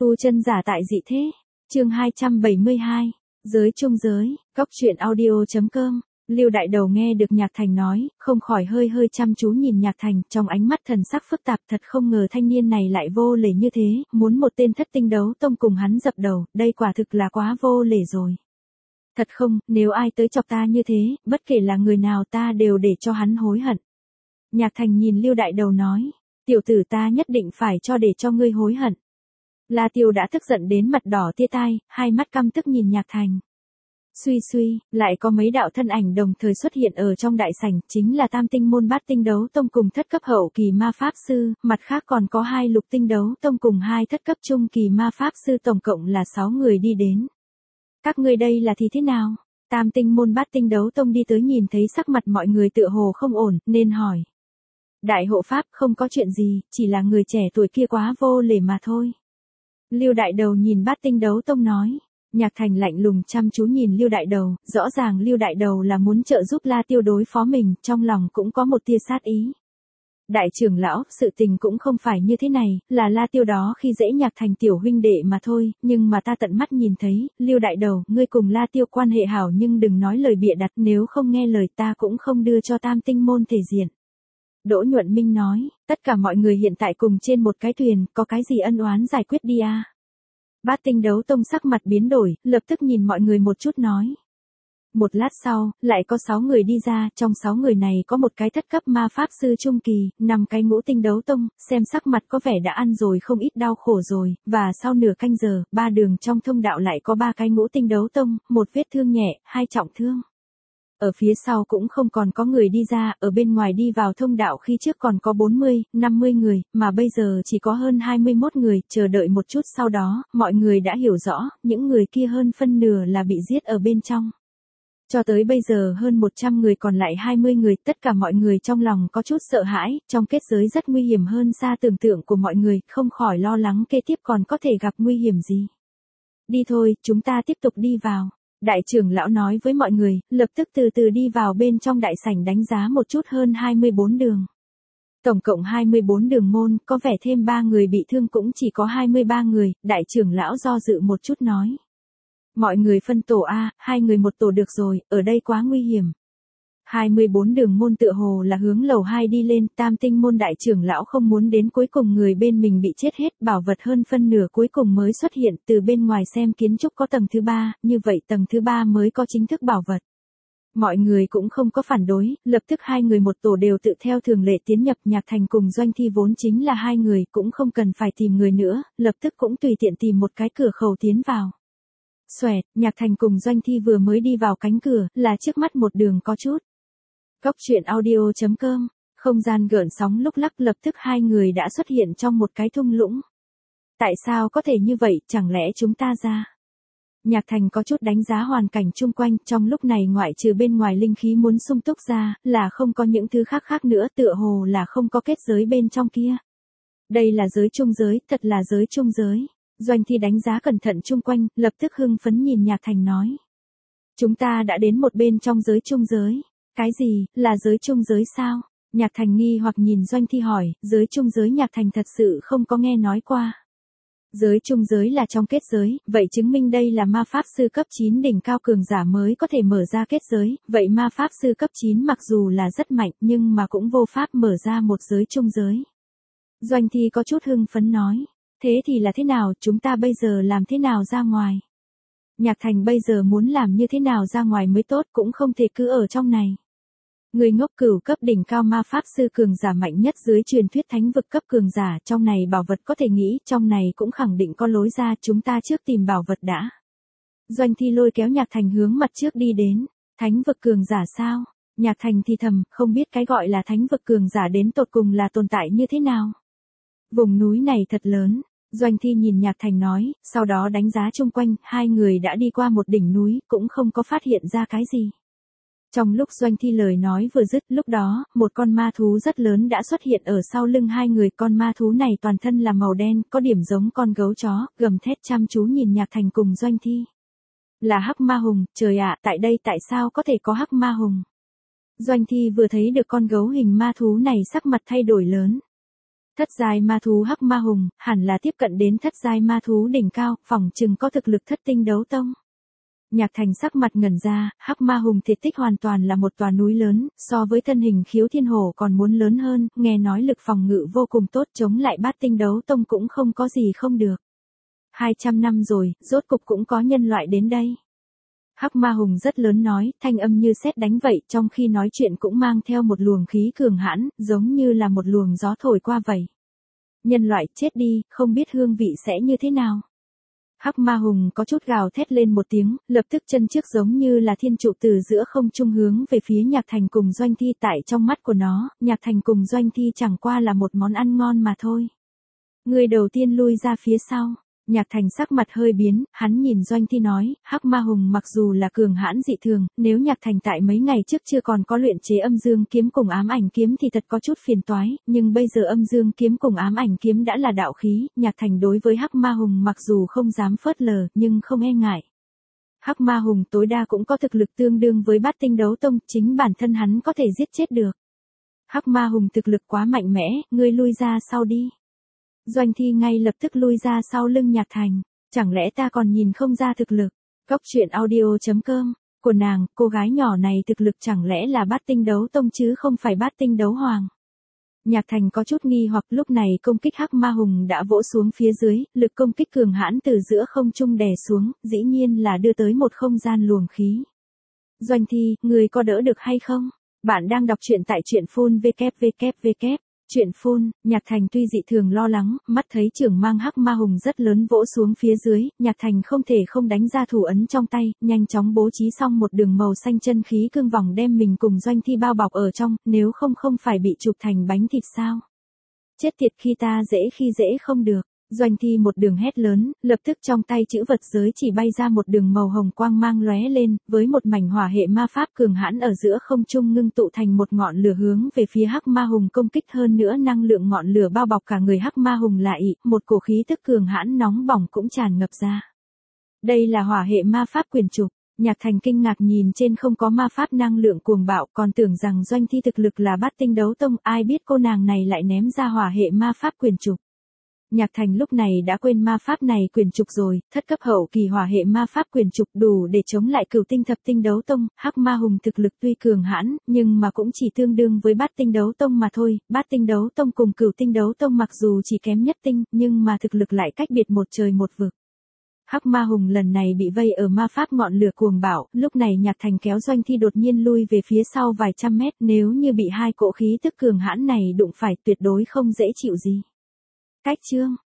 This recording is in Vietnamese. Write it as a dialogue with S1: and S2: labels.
S1: Tu chân giả tại dị thế. Chương 272. Giới chung giới. Góc truyện audio.com. Lưu Đại Đầu nghe được Nhạc Thành nói, không khỏi hơi chăm chú nhìn Nhạc Thành, trong ánh mắt thần sắc phức tạp, thật không ngờ thanh niên này lại vô lễ như thế, muốn một tên thất tinh đấu tông cùng hắn dập đầu, đây quả thực là quá vô lễ rồi. Thật không, nếu ai tới chọc ta như thế, bất kể là người nào ta đều để cho hắn hối hận. Nhạc Thành nhìn Lưu Đại Đầu nói, tiểu tử ta nhất định phải để cho ngươi hối hận. La Tiêu đã tức giận đến mặt đỏ tia tai, hai mắt căm tức nhìn Nhạc Thành. Suy, lại có mấy đạo thân ảnh đồng thời xuất hiện ở trong đại sảnh, chính là Tam Tinh môn Bát Tinh đấu tông cùng thất cấp hậu kỳ ma pháp sư, mặt khác còn có 2 lục tinh đấu tông cùng 2 thất cấp trung kỳ ma pháp sư, tổng cộng là 6 người đi đến. Các ngươi đây là thì thế nào? Tam Tinh môn Bát Tinh đấu tông đi tới nhìn thấy sắc mặt mọi người tựa hồ không ổn, nên hỏi. Đại hộ pháp, không có chuyện gì, chỉ là người trẻ tuổi kia quá vô lễ mà thôi. Lưu Đại Đầu nhìn Bát Tinh đấu tông nói. Nhạc Thành lạnh lùng chăm chú nhìn Lưu Đại Đầu, rõ ràng Lưu Đại Đầu là muốn trợ giúp La Tiêu đối phó mình, trong lòng cũng có một tia sát ý. Đại trưởng lão, sự tình cũng không phải như thế này, là La Tiêu đó khi dễ Nhạc Thành tiểu huynh đệ mà thôi, nhưng mà ta tận mắt nhìn thấy, Lưu Đại Đầu, ngươi cùng La Tiêu quan hệ hảo nhưng đừng nói lời bịa đặt, nếu không nghe lời ta cũng không đưa cho Tam Tinh môn thể diện. Đỗ Nhuận Minh nói, tất cả mọi người hiện tại cùng trên một cái thuyền, có cái gì ân oán giải quyết đi à. Bát Tinh đấu tông sắc mặt biến đổi, lập tức nhìn mọi người một chút nói. Một lát sau, lại có 6 người đi ra, trong 6 người này có một cái thất cấp ma pháp sư trung kỳ, 5 cái ngũ tinh đấu tông, xem sắc mặt có vẻ đã ăn rồi không ít đau khổ rồi, và sau nửa canh giờ, 3 đường trong thông đạo lại có 3 cái ngũ tinh đấu tông, 1 vết thương nhẹ, 2 trọng thương. Ở phía sau cũng không còn có người đi ra, ở bên ngoài đi vào thông đạo khi trước còn có 40, 50 người, mà bây giờ chỉ có hơn 21 người, chờ đợi một chút sau đó, mọi người đã hiểu rõ, những người kia hơn phân nửa là bị giết ở bên trong. Cho tới bây giờ hơn 100 người còn lại 20 người, tất cả mọi người trong lòng có chút sợ hãi, trong kết giới rất nguy hiểm hơn xa tưởng tượng của mọi người, không khỏi lo lắng kế tiếp còn có thể gặp nguy hiểm gì. Đi thôi, chúng ta tiếp tục đi vào. Đại trưởng lão nói với mọi người, lập tức từ từ đi vào bên trong đại sảnh đánh giá một chút hơn 24 đường. Tổng cộng 24 đường môn, có vẻ thêm 3 người bị thương cũng chỉ có 23 người, đại trưởng lão do dự một chút nói. Mọi người phân tổ A, 2 người một tổ được rồi, ở đây quá nguy hiểm. 24 đường môn tựa hồ là hướng lầu 2 đi lên, Tam Tinh môn đại trưởng lão không muốn đến cuối cùng người bên mình bị chết hết, bảo vật hơn phân nửa cuối cùng mới xuất hiện, từ bên ngoài xem kiến trúc có tầng thứ 3, như vậy tầng thứ 3 mới có chính thức bảo vật. Mọi người cũng không có phản đối, lập tức 2 người một tổ đều tự theo thường lệ tiến nhập. Nhạc Thành cùng Doanh Thi vốn chính là 2 người, cũng không cần phải tìm người nữa, lập tức cũng tùy tiện tìm một cái cửa khẩu tiến vào. Xoẹt, Nhạc Thành cùng Doanh Thi vừa mới đi vào cánh cửa, là trước mắt một đường có chút. Góc truyện audio.com, không gian gợn sóng lúc lắc, lập tức 2 người đã xuất hiện trong một cái thung lũng. Tại sao có thể như vậy, chẳng lẽ chúng ta ra? Nhạc Thành có chút đánh giá hoàn cảnh chung quanh, trong lúc này ngoại trừ bên ngoài linh khí muốn sung túc ra, là không có những thứ khác nữa, tựa hồ là không có kết giới bên trong kia. Đây là giới chung giới, thật là giới chung giới. Doanh Thi đánh giá cẩn thận chung quanh, lập tức hưng phấn nhìn Nhạc Thành nói. Chúng ta đã đến một bên trong giới chung giới. Cái gì, là giới chung giới sao? Nhạc Thành nghi hoặc nhìn Doanh Thi hỏi, giới chung giới Nhạc Thành thật sự không có nghe nói qua. Giới chung giới là trong kết giới, vậy chứng minh đây là ma pháp sư cấp 9 đỉnh cao cường giả mới có thể mở ra kết giới, vậy ma pháp sư cấp 9 mặc dù là rất mạnh nhưng mà cũng vô pháp mở ra một giới chung giới. Doanh Thi có chút hưng phấn nói, thế thì là thế nào, chúng ta bây giờ làm thế nào ra ngoài? Nhạc Thành bây giờ muốn làm như thế nào ra ngoài mới tốt, cũng không thể cứ ở trong này. Người ngốc, cửu cấp đỉnh cao ma pháp sư cường giả mạnh nhất dưới truyền thuyết thánh vực cấp cường giả, trong này bảo vật có thể nghĩ, trong này cũng khẳng định có lối ra, chúng ta trước tìm bảo vật đã. Doanh Thi lôi kéo Nhạc Thành hướng mặt trước đi đến. Thánh vực cường giả sao? Nhạc Thành thì thầm, không biết cái gọi là thánh vực cường giả đến tột cùng là tồn tại như thế nào. Vùng núi này thật lớn. Doanh Thi nhìn Nhạc Thành nói, sau đó đánh giá chung quanh, 2 người đã đi qua một đỉnh núi, cũng không có phát hiện ra cái gì. Trong lúc Doanh Thi lời nói vừa dứt, lúc đó, một con ma thú rất lớn đã xuất hiện ở sau lưng 2 người, con ma thú này toàn thân là màu đen, có điểm giống con gấu chó, gầm thét chăm chú nhìn Nhạc Thành cùng Doanh Thi. Là hắc ma hùng, trời ạ, tại đây tại sao có thể có hắc ma hùng? Doanh Thi vừa thấy được con gấu hình ma thú này sắc mặt thay đổi lớn. Thất giai ma thú hắc ma hùng, hẳn là tiếp cận đến thất giai ma thú đỉnh cao, phỏng chừng có thực lực thất tinh đấu tông. Nhạc Thành sắc mặt ngẩn ra, hắc ma hùng thể tích hoàn toàn là một tòa núi lớn, so với thân hình Khiếu Thiên Hổ còn muốn lớn hơn, nghe nói lực phòng ngự vô cùng tốt, chống lại bát tinh đấu tông cũng không có gì không được. 200 năm rồi, rốt cục cũng có nhân loại đến đây. Hắc ma hùng rất lớn nói, thanh âm như sét đánh vậy, trong khi nói chuyện cũng mang theo một luồng khí cường hãn, giống như là một luồng gió thổi qua vậy. Nhân loại chết đi, không biết hương vị sẽ như thế nào. Hắc ma hùng có chút gào thét lên một tiếng, lập tức chân trước giống như là thiên trụ từ giữa không trung hướng về phía Nhạc Thành cùng Doanh Thi, tại trong mắt của nó, Nhạc Thành cùng Doanh Thi chẳng qua là một món ăn ngon mà thôi. Người đầu tiên lui ra phía sau. Nhạc Thành sắc mặt hơi biến, hắn nhìn Doanh Thi nói, hắc ma hùng mặc dù là cường hãn dị thường, nếu Nhạc Thành tại mấy ngày trước chưa còn có luyện chế âm dương kiếm cùng ám ảnh kiếm thì thật có chút phiền toái, nhưng bây giờ âm dương kiếm cùng ám ảnh kiếm đã là đạo khí, Nhạc Thành đối với hắc ma hùng mặc dù không dám phớt lờ, nhưng không e ngại. Hắc ma hùng tối đa cũng có thực lực tương đương với bát tinh đấu tông, chính bản thân hắn có thể giết chết được. Hắc ma hùng thực lực quá mạnh mẽ, ngươi lui ra sau đi. Doanh Thi ngay lập tức lui ra sau lưng Nhạc Thành, chẳng lẽ ta còn nhìn không ra thực lực. Cốc truyện audio.com, của nàng, cô gái nhỏ này thực lực chẳng lẽ là bát tinh đấu tông chứ không phải bát tinh đấu hoàng. Nhạc Thành có chút nghi hoặc, lúc này công kích hắc ma hùng đã vỗ xuống phía dưới, lực công kích cường hãn từ giữa không trung đè xuống, dĩ nhiên là đưa tới một không gian luồng khí. Doanh Thi, người có đỡ được hay không? Bạn đang đọc truyện tại truyện phun www. Chuyện phun, Nhạc Thành tuy dị thường lo lắng, mắt thấy trưởng mang hắc ma hùng rất lớn vỗ xuống phía dưới, Nhạc Thành không thể không đánh ra thủ ấn trong tay, nhanh chóng bố trí xong một đường màu xanh chân khí cương vòng đem mình cùng Doanh Thi bao bọc ở trong, nếu không phải bị chụp thành bánh thịt sao. Chết tiệt, khi dễ không được. Doanh Thi một đường hét lớn, lập tức trong tay chữ vật giới chỉ bay ra một đường màu hồng quang mang lóe lên, với một mảnh hỏa hệ ma pháp cường hãn ở giữa không trung ngưng tụ thành một ngọn lửa hướng về phía hắc ma hùng công kích, hơn nữa năng lượng ngọn lửa bao bọc cả người hắc ma hùng lại, một cổ khí tức cường hãn nóng bỏng cũng tràn ngập ra. Đây là hỏa hệ ma pháp quyền trục. Nhạc Thành kinh ngạc nhìn trên không có ma pháp năng lượng cuồng bạo, còn tưởng rằng Doanh Thi thực lực là bát tinh đấu tông, ai biết cô nàng này lại ném ra hỏa hệ ma pháp quyền trục. Nhạc Thành lúc này đã quên ma pháp này quyền trục rồi, thất cấp hậu kỳ hỏa hệ ma pháp quyền trục đủ để chống lại cửu tinh thập tinh đấu tông, hắc ma hùng thực lực tuy cường hãn, nhưng mà cũng chỉ tương đương với bát tinh đấu tông mà thôi, bát tinh đấu tông cùng cửu tinh đấu tông mặc dù chỉ kém nhất tinh, nhưng mà thực lực lại cách biệt một trời một vực. Hắc ma hùng lần này bị vây ở ma pháp ngọn lửa cuồng bạo, lúc này Nhạc Thành kéo Doanh Thi đột nhiên lui về phía sau vài trăm mét, nếu như bị hai cỗ khí tức cường hãn này đụng phải tuyệt đối không dễ chịu gì. Cách chương